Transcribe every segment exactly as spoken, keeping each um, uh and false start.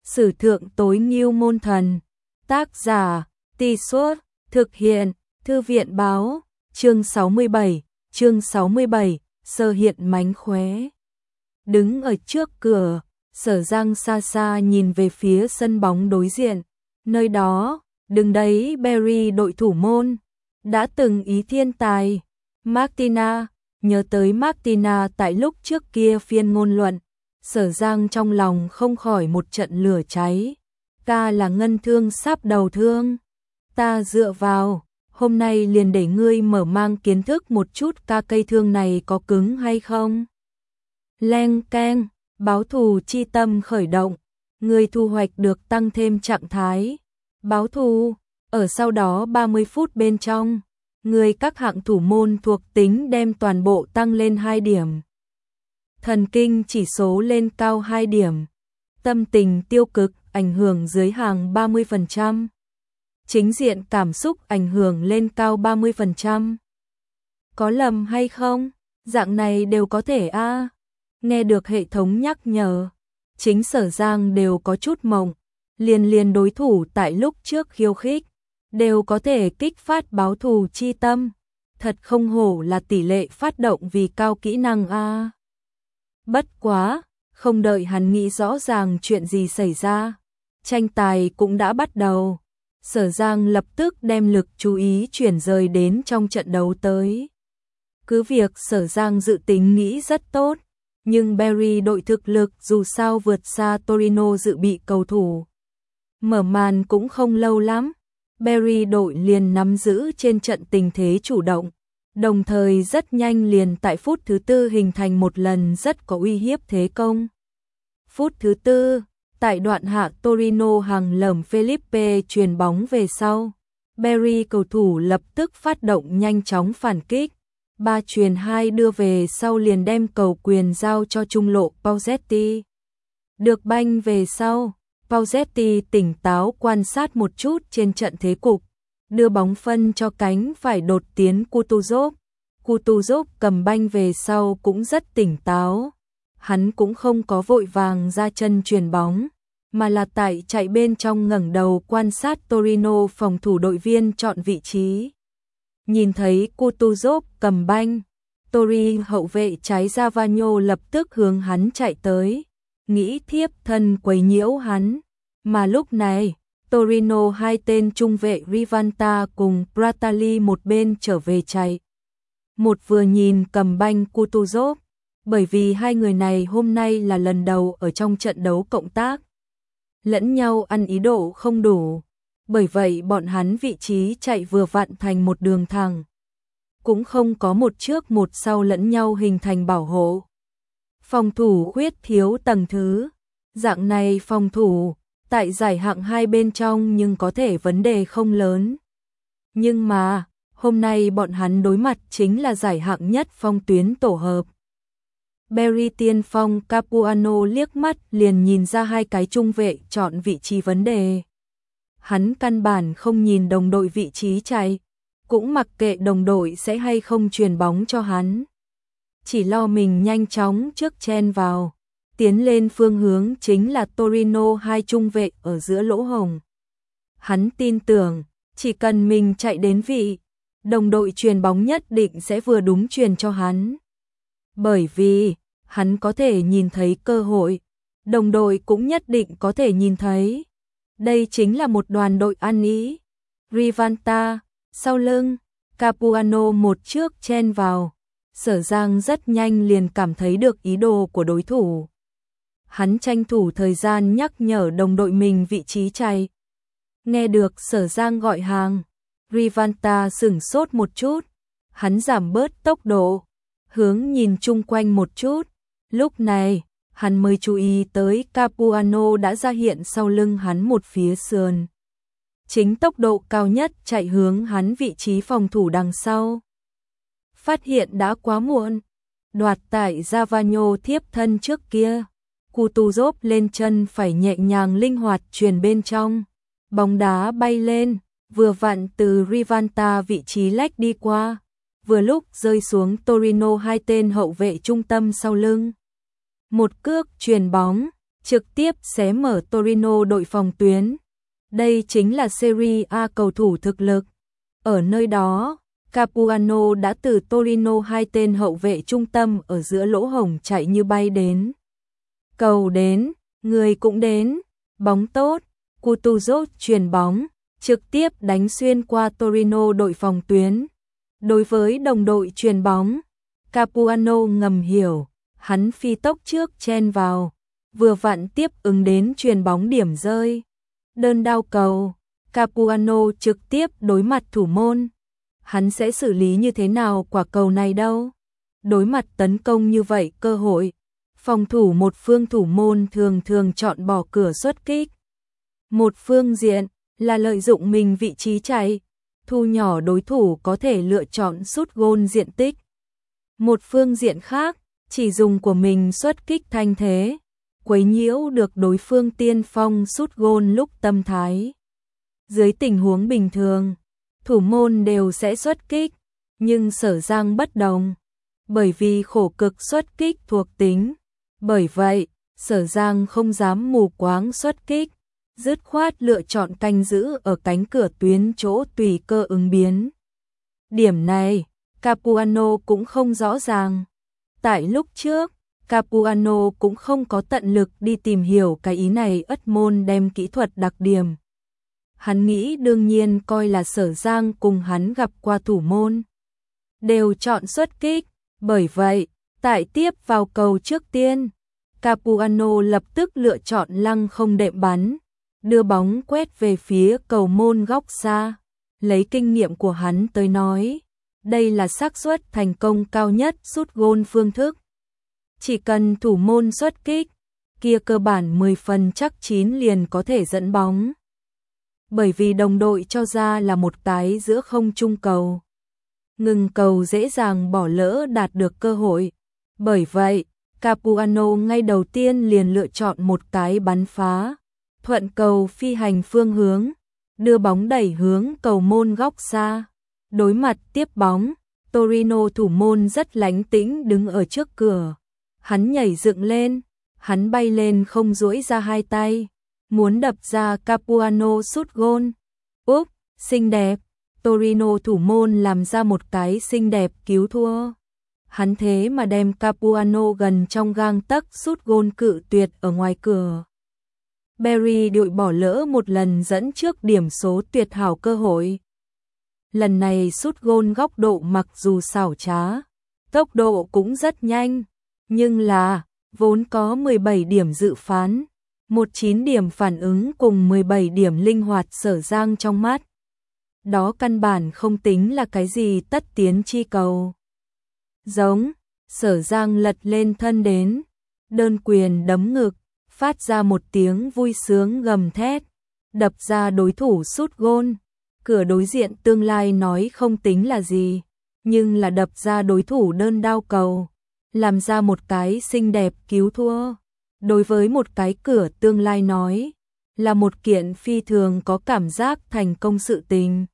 Sử thượng tối ngưu môn thần. Tác giả, Tì Suốt, thực hiện, Thư viện báo, chương sáu mươi bảy, chương sáu mươi bảy, Sơ hiện mánh khóe. Đứng ở trước cửa, Sở Giang xa xa nhìn về phía sân bóng đối diện, nơi đó, đứng đấy Barry đội thủ môn, đã từng ý thiên tài, Martina, nhớ tới Martina tại lúc trước kia phiên ngôn luận, Sở Giang trong lòng không khỏi một trận lửa cháy. Ta là ngân thương sắp đầu thương, ta dựa vào, hôm nay liền để ngươi mở mang kiến thức một chút ca cây thương này có cứng hay không. Leng keng, báo thù chi tâm khởi động, ngươi thu hoạch được tăng thêm trạng thái. Báo thù, ở sau đó ba mươi phút bên trong, ngươi các hạng thủ môn thuộc tính đem toàn bộ tăng lên hai điểm. Thần kinh chỉ số lên cao hai điểm. Tâm tình tiêu cực ảnh hưởng dưới hàng ba mươi phần trăm. Chính diện cảm xúc ảnh hưởng lên cao ba mươi phần trăm. Có lầm hay không? Dạng này đều có thể a. À. Nghe được hệ thống nhắc nhở, chính Sở Giang đều có chút mộng, liền liền đối thủ tại lúc trước khiêu khích, đều có thể kích phát báo thù chi tâm, thật không hổ là tỷ lệ phát động vì cao kỹ năng a. À. Bất quá, không đợi hắn nghĩ rõ ràng chuyện gì xảy ra, tranh tài cũng đã bắt đầu. Sở Giang lập tức đem lực chú ý chuyển rời đến trong trận đấu tới. Cứ việc Sở Giang dự tính nghĩ rất tốt, nhưng Barry đội thực lực dù sao vượt xa Torino dự bị cầu thủ. Mở màn cũng không lâu lắm, Barry đội liền nắm giữ trên trận tình thế chủ động, đồng thời rất nhanh liền tại phút thứ tư hình thành một lần rất có uy hiếp thế công. Phút thứ tư, tại đoạn hạ Torino hàng lởm Felipe chuyền bóng về sau, Barry cầu thủ lập tức phát động nhanh chóng phản kích, ba chuyền hai đưa về sau liền đem cầu quyền giao cho trung lộ Pausetti. Được banh về sau, Pausetti tỉnh táo quan sát một chút trên trận thế cục, đưa bóng phân cho cánh phải đột tiến Kutuzov. Kutuzov cầm banh về sau cũng rất tỉnh táo. Hắn cũng không có vội vàng ra chân chuyền bóng, mà là tại chạy bên trong ngẩng đầu quan sát Torino phòng thủ đội viên chọn vị trí. Nhìn thấy Kutuzov cầm banh, Tori hậu vệ trái Zavagno lập tức hướng hắn chạy tới, nghĩ thiếp thân quấy nhiễu hắn. Mà lúc này, Torino hai tên trung vệ Rivanta cùng Pratali một bên trở về chạy. Một vừa nhìn cầm banh Kutuzov, bởi vì hai người này hôm nay là lần đầu ở trong trận đấu cộng tác. Lẫn nhau ăn ý độ không đủ, bởi vậy bọn hắn vị trí chạy vừa vặn thành một đường thẳng. Cũng không có một trước một sau lẫn nhau hình thành bảo hộ. Phòng thủ khuyết thiếu tầng thứ, dạng này phòng thủ, tại giải hạng hai bên trong nhưng có thể vấn đề không lớn. Nhưng mà, hôm nay bọn hắn đối mặt chính là giải hạng nhất phong tuyến tổ hợp. Barry tiên phong Capuano liếc mắt liền nhìn ra hai cái trung vệ chọn vị trí vấn đề. Hắn căn bản không nhìn đồng đội vị trí chạy, cũng mặc kệ đồng đội sẽ hay không truyền bóng cho hắn. Chỉ lo mình nhanh chóng trước chen vào, tiến lên phương hướng chính là Torino hai trung vệ ở giữa lỗ hổng. Hắn tin tưởng, chỉ cần mình chạy đến vị, đồng đội truyền bóng nhất định sẽ vừa đúng truyền cho hắn. Bởi vì, hắn có thể nhìn thấy cơ hội, đồng đội cũng nhất định có thể nhìn thấy. Đây chính là một đoàn đội ăn ý. Rivanta, sau lưng, Capuano một trước chen vào. Sở Giang rất nhanh liền cảm thấy được ý đồ của đối thủ. Hắn tranh thủ thời gian nhắc nhở đồng đội mình vị trí chạy. Nghe được Sở Giang gọi hàng, Rivanta sửng sốt một chút. Hắn giảm bớt tốc độ, hướng nhìn chung quanh một chút. Lúc này, hắn mới chú ý tới Capuano đã ra hiện sau lưng hắn một phía sườn. Chính tốc độ cao nhất chạy hướng hắn vị trí phòng thủ đằng sau. Phát hiện đã quá muộn, đoạt tại Zavagno thiếp thân trước kia. Kutuzov lên chân phải nhẹ nhàng linh hoạt truyền bên trong. Bóng đá bay lên, vừa vặn từ Rivanta vị trí lách đi qua. Vừa lúc rơi xuống Torino hai tên hậu vệ trung tâm sau lưng. Một cước chuyền bóng, trực tiếp xé mở Torino đội phòng tuyến. Đây chính là Serie A cầu thủ thực lực. Ở nơi đó, Capuano đã từ Torino hai tên hậu vệ trung tâm ở giữa lỗ hổng chạy như bay đến. Cầu đến, người cũng đến, bóng tốt, Kutuzov chuyền bóng, trực tiếp đánh xuyên qua Torino đội phòng tuyến. Đối với đồng đội chuyền bóng, Capuano ngầm hiểu, hắn phi tốc trước chen vào, vừa vặn tiếp ứng đến chuyền bóng điểm rơi. Đơn đao cầu, Capuano trực tiếp đối mặt thủ môn. Hắn sẽ xử lý như thế nào quả cầu này đâu? Đối mặt tấn công như vậy cơ hội, phòng thủ một phương thủ môn thường thường chọn bỏ cửa xuất kích. Một phương diện là lợi dụng mình vị trí chạy, thu nhỏ đối thủ có thể lựa chọn sút gôn diện tích. Một phương diện khác, chỉ dùng của mình xuất kích thanh thế, quấy nhiễu được đối phương tiên phong sút gôn lúc tâm thái. Dưới tình huống bình thường, thủ môn đều sẽ xuất kích, nhưng Sở Giang bất đồng, bởi vì khổ cực xuất kích thuộc tính. Bởi vậy, Sở Giang không dám mù quáng xuất kích, dứt khoát lựa chọn canh giữ ở cánh cửa tuyến chỗ tùy cơ ứng biến. Điểm này, Capuano cũng không rõ ràng. Tại lúc trước, Capuano cũng không có tận lực đi tìm hiểu cái ý này, ất môn đem kỹ thuật đặc điểm. Hắn nghĩ đương nhiên coi là Sở Giang cùng hắn gặp qua thủ môn đều chọn xuất kích, bởi vậy, tại tiếp vào cầu trước tiên, Capuano lập tức lựa chọn lăng không đệm bắn, đưa bóng quét về phía cầu môn góc xa. Lấy kinh nghiệm của hắn tới nói, đây là xác suất thành công cao nhất sút gôn phương thức. Chỉ cần thủ môn xuất kích, kia cơ bản mười phần chắc chín liền có thể dẫn bóng. Bởi vì đồng đội cho ra là một cái giữa không trung cầu. Ngừng cầu dễ dàng bỏ lỡ đạt được cơ hội. Bởi vậy, Capuano ngay đầu tiên liền lựa chọn một cái bắn phá, thuận cầu phi hành phương hướng, đưa bóng đẩy hướng cầu môn góc xa. Đối mặt tiếp bóng, Torino thủ môn rất lánh tĩnh đứng ở trước cửa. Hắn nhảy dựng lên, hắn bay lên không duỗi ra hai tay, muốn đập ra Capuano sút gôn. Úp, xinh đẹp, Torino thủ môn làm ra một cái xinh đẹp cứu thua. Hắn thế mà đem Capuano gần trong gang tấc sút gôn cự tuyệt ở ngoài cửa. Barry đội bỏ lỡ một lần dẫn trước điểm số tuyệt hảo cơ hội. Lần này sút gôn góc độ mặc dù xảo trá, tốc độ cũng rất nhanh, nhưng là vốn có mười bảy điểm dự phán, mười chín điểm phản ứng cùng mười bảy điểm linh hoạt Sở Giang trong mắt. Đó căn bản không tính là cái gì tất tiến chi cầu. Giống, Sở Giang lật lên thân đến, đơn quyền đấm ngực, phát ra một tiếng vui sướng gầm thét, đập ra đối thủ sút gôn. Cửa đối diện tương lai nói không tính là gì, nhưng là đập ra đối thủ đơn đao cầu, làm ra một cái xinh đẹp cứu thua. Đối với một cái cửa tương lai nói, là một kiện phi thường có cảm giác thành công sự tình.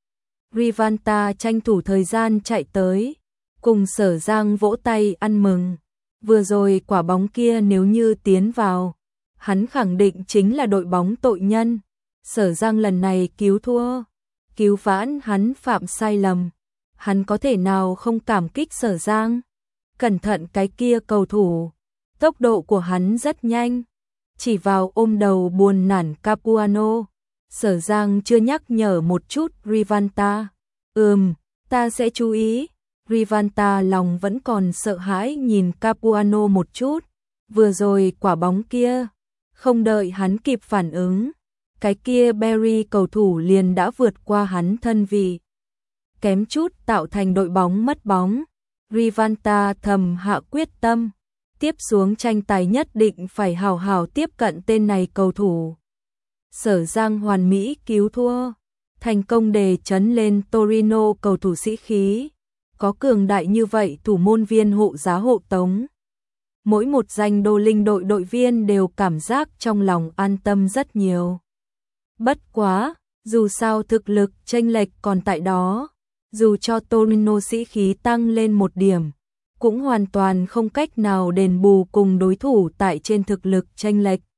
Rivanta tranh thủ thời gian chạy tới, cùng Sở Giang vỗ tay ăn mừng. Vừa rồi quả bóng kia nếu như tiến vào, hắn khẳng định chính là đội bóng tội nhân. Sở Giang lần này cứu thua, cứu vãn hắn phạm sai lầm. Hắn có thể nào không cảm kích Sở Giang? Cẩn thận cái kia cầu thủ, tốc độ của hắn rất nhanh. Chỉ vào ôm đầu buồn nản Capuano, Sở Giang chưa nhắc nhở một chút Rivanta. Ừm, ta sẽ chú ý. Rivanta lòng vẫn còn sợ hãi nhìn Capuano một chút. Vừa rồi quả bóng kia, không đợi hắn kịp phản ứng, cái kia Barry cầu thủ liền đã vượt qua hắn thân vị, kém chút tạo thành đội bóng mất bóng. Rivanta thầm hạ quyết tâm, tiếp xuống tranh tài nhất định phải hào hào tiếp cận tên này cầu thủ. Sở Giang hoàn mỹ cứu thua, thành công đề chấn lên Torino cầu thủ sĩ khí. Có cường đại như vậy thủ môn viên hộ giá hộ tống, mỗi một danh đô linh đội đội viên đều cảm giác trong lòng an tâm rất nhiều. Bất quá, dù sao thực lực chênh lệch còn tại đó, dù cho Torino sĩ khí tăng lên một điểm, cũng hoàn toàn không cách nào đền bù cùng đối thủ tại trên thực lực chênh lệch.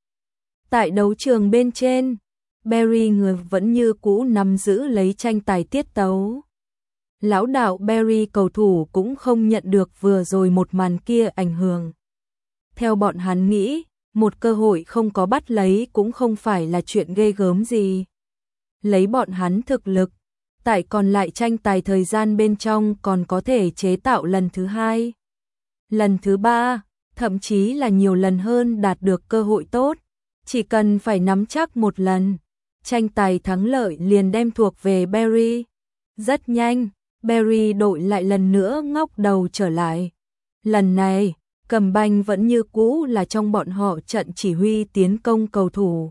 Tại đấu trường bên trên, Barry người vẫn như cũ nắm giữ lấy tranh tài tiết tấu. Lão đạo Barry cầu thủ cũng không nhận được vừa rồi một màn kia ảnh hưởng. Theo bọn hắn nghĩ, một cơ hội không có bắt lấy cũng không phải là chuyện ghê gớm gì. Lấy bọn hắn thực lực, tại còn lại tranh tài thời gian bên trong còn có thể chế tạo lần thứ hai, lần thứ ba, thậm chí là nhiều lần hơn đạt được cơ hội tốt. Chỉ cần phải nắm chắc một lần, tranh tài thắng lợi liền đem thuộc về Barry. Rất nhanh, Barry đội lại lần nữa ngóc đầu trở lại. Lần này, cầm banh vẫn như cũ là trong bọn họ trận chỉ huy tiến công cầu thủ.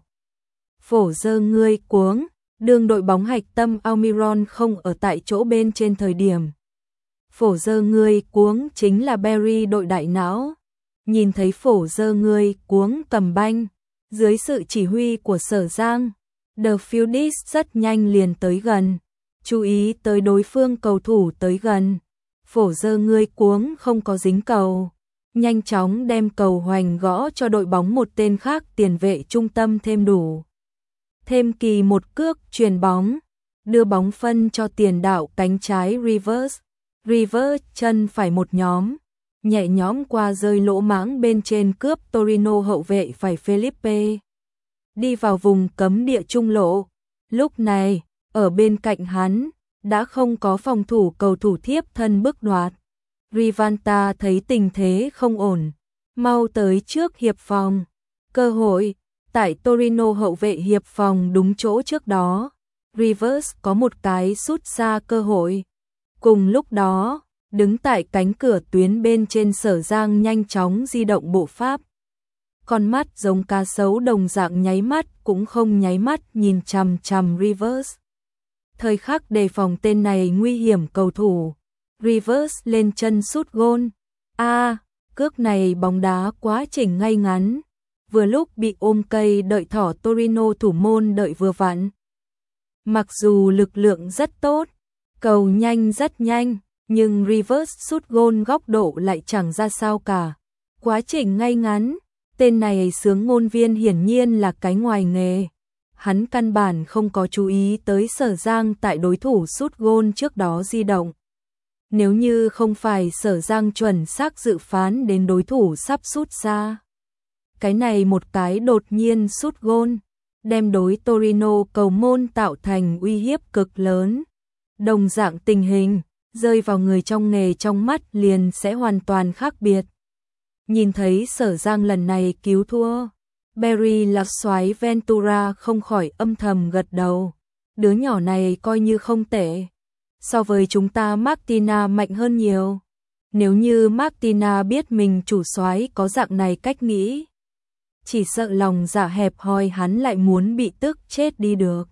Phổ dơ ngươi cuống, đường đội bóng hạch tâm Almiron không ở tại chỗ bên trên thời điểm. Phổ dơ ngươi cuống chính là Barry đội đại não. Nhìn thấy phổ dơ ngươi cuống cầm banh, dưới sự chỉ huy của Sở Giang, The Fieldies rất nhanh liền tới gần. Chú ý tới đối phương cầu thủ tới gần. Phổ dơ ngươi cuống không có dính cầu. Nhanh chóng đem cầu hoành gõ cho đội bóng một tên khác tiền vệ trung tâm thêm đủ. Thêm kỳ một cước chuyền bóng, đưa bóng phân cho tiền đạo cánh trái Rivers. Rivers chân phải một nhóm, nhẹ nhõm qua rơi lỗ mãng bên trên cướp Torino hậu vệ phải Felipe. Đi vào vùng cấm địa trung lộ. Lúc này, ở bên cạnh hắn, đã không có phòng thủ cầu thủ thiếp thân bức đoạt. Rivanta thấy tình thế không ổn, mau tới trước hiệp phòng. Cơ hội, tại Torino hậu vệ hiệp phòng đúng chỗ trước đó. Rivers có một cái sút xa cơ hội. Cùng lúc đó, đứng tại cánh cửa tuyến bên trên Sở Giang nhanh chóng di động bộ pháp. Con mắt giống cá sấu đồng dạng nháy mắt cũng không nháy mắt nhìn chằm chằm Rivers. Thời khắc đề phòng tên này nguy hiểm cầu thủ. Rivers lên chân sút gôn. A, à, cước này bóng đá quá chỉnh ngay ngắn. Vừa lúc bị ôm cây đợi thỏ Torino thủ môn đợi vừa vặn. Mặc dù lực lượng rất tốt, cầu nhanh rất nhanh, nhưng Rivers sút gôn góc độ lại chẳng ra sao cả. Quá trình ngay ngắn, tên này xướng ngôn viên hiển nhiên là cái ngoài nghề. Hắn căn bản không có chú ý tới Sở Giang tại đối thủ sút gôn trước đó di động. Nếu như không phải Sở Giang chuẩn xác dự phán đến đối thủ sắp sút xa. Cái này một cái đột nhiên sút gôn, đem đối Torino cầu môn tạo thành uy hiếp cực lớn. Đồng dạng tình hình, rơi vào người trong nghề trong mắt liền sẽ hoàn toàn khác biệt. Nhìn thấy Sở Giang lần này cứu thua, Barry là soái Ventura không khỏi âm thầm gật đầu. Đứa nhỏ này coi như không tệ. So với chúng ta Martina mạnh hơn nhiều. Nếu như Martina biết mình chủ soái có dạng này cách nghĩ, chỉ sợ lòng dạ hẹp hòi hắn lại muốn bị tức chết đi được.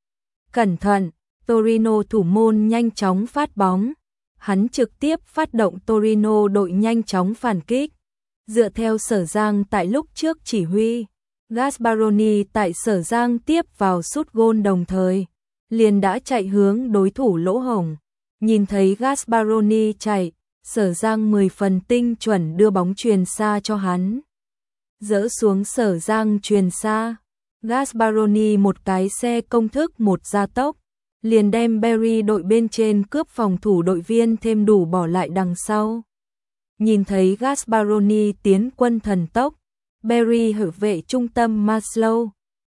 Cẩn thận, Torino thủ môn nhanh chóng phát bóng. Hắn trực tiếp phát động Torino đội nhanh chóng phản kích. Dựa theo Sở Giang tại lúc trước chỉ huy, Gasparoni tại Sở Giang tiếp vào sút gôn đồng thời, liền đã chạy hướng đối thủ lỗ hổng. Nhìn thấy Gasparoni chạy, Sở Giang mười phần tinh chuẩn đưa bóng truyền xa cho hắn. Dỡ xuống Sở Giang truyền xa, Gasparoni một cái xe công thức một gia tốc, liền đem Barry đội bên trên cướp phòng thủ đội viên thêm đủ bỏ lại đằng sau. Nhìn thấy Gasparoni tiến quân thần tốc, Barry hậu vệ trung tâm Maslow,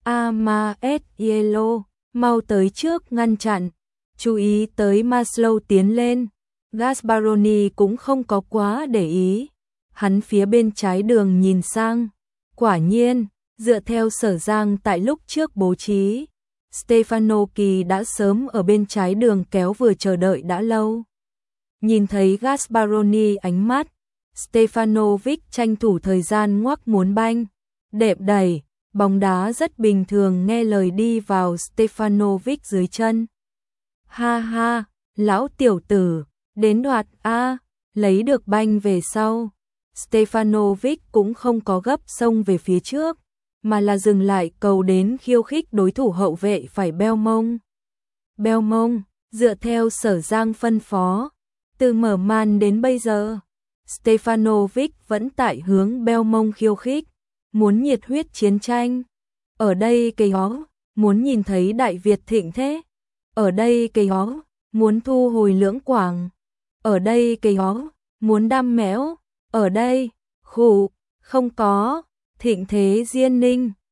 Amaesielo, mau tới trước ngăn chặn. Chú ý tới Maslow tiến lên, Gasparoni cũng không có quá để ý. Hắn phía bên trái đường nhìn sang. Quả nhiên, dựa theo Sở Giang tại lúc trước bố trí, Stefano Kỳ đã sớm ở bên trái đường kéo vừa chờ đợi đã lâu. Nhìn thấy Gasparoni ánh mắt, Stefanovic tranh thủ thời gian ngoắc muốn banh, đệm đẩy, bóng đá rất bình thường nghe lời đi vào Stefanovic dưới chân. Ha ha, lão tiểu tử, đến đoạt a, lấy được banh về sau. Stefanovic cũng không có gấp xông về phía trước, mà là dừng lại cầu đến khiêu khích đối thủ hậu vệ phải beo mông. Beo mông, dựa theo Sở Giang phân phó, từ mở màn đến bây giờ, Stefanovic vẫn tại hướng beo mông khiêu khích, muốn nhiệt huyết chiến tranh. ở đây cây ó, muốn nhìn thấy Đại Việt thịnh thế. Ở đây cây ó, muốn thu hồi Lưỡng Quảng. Ở đây cây ó, muốn đam mẽo. Ở đây, khụ, không có, thịnh thế Diên Ninh.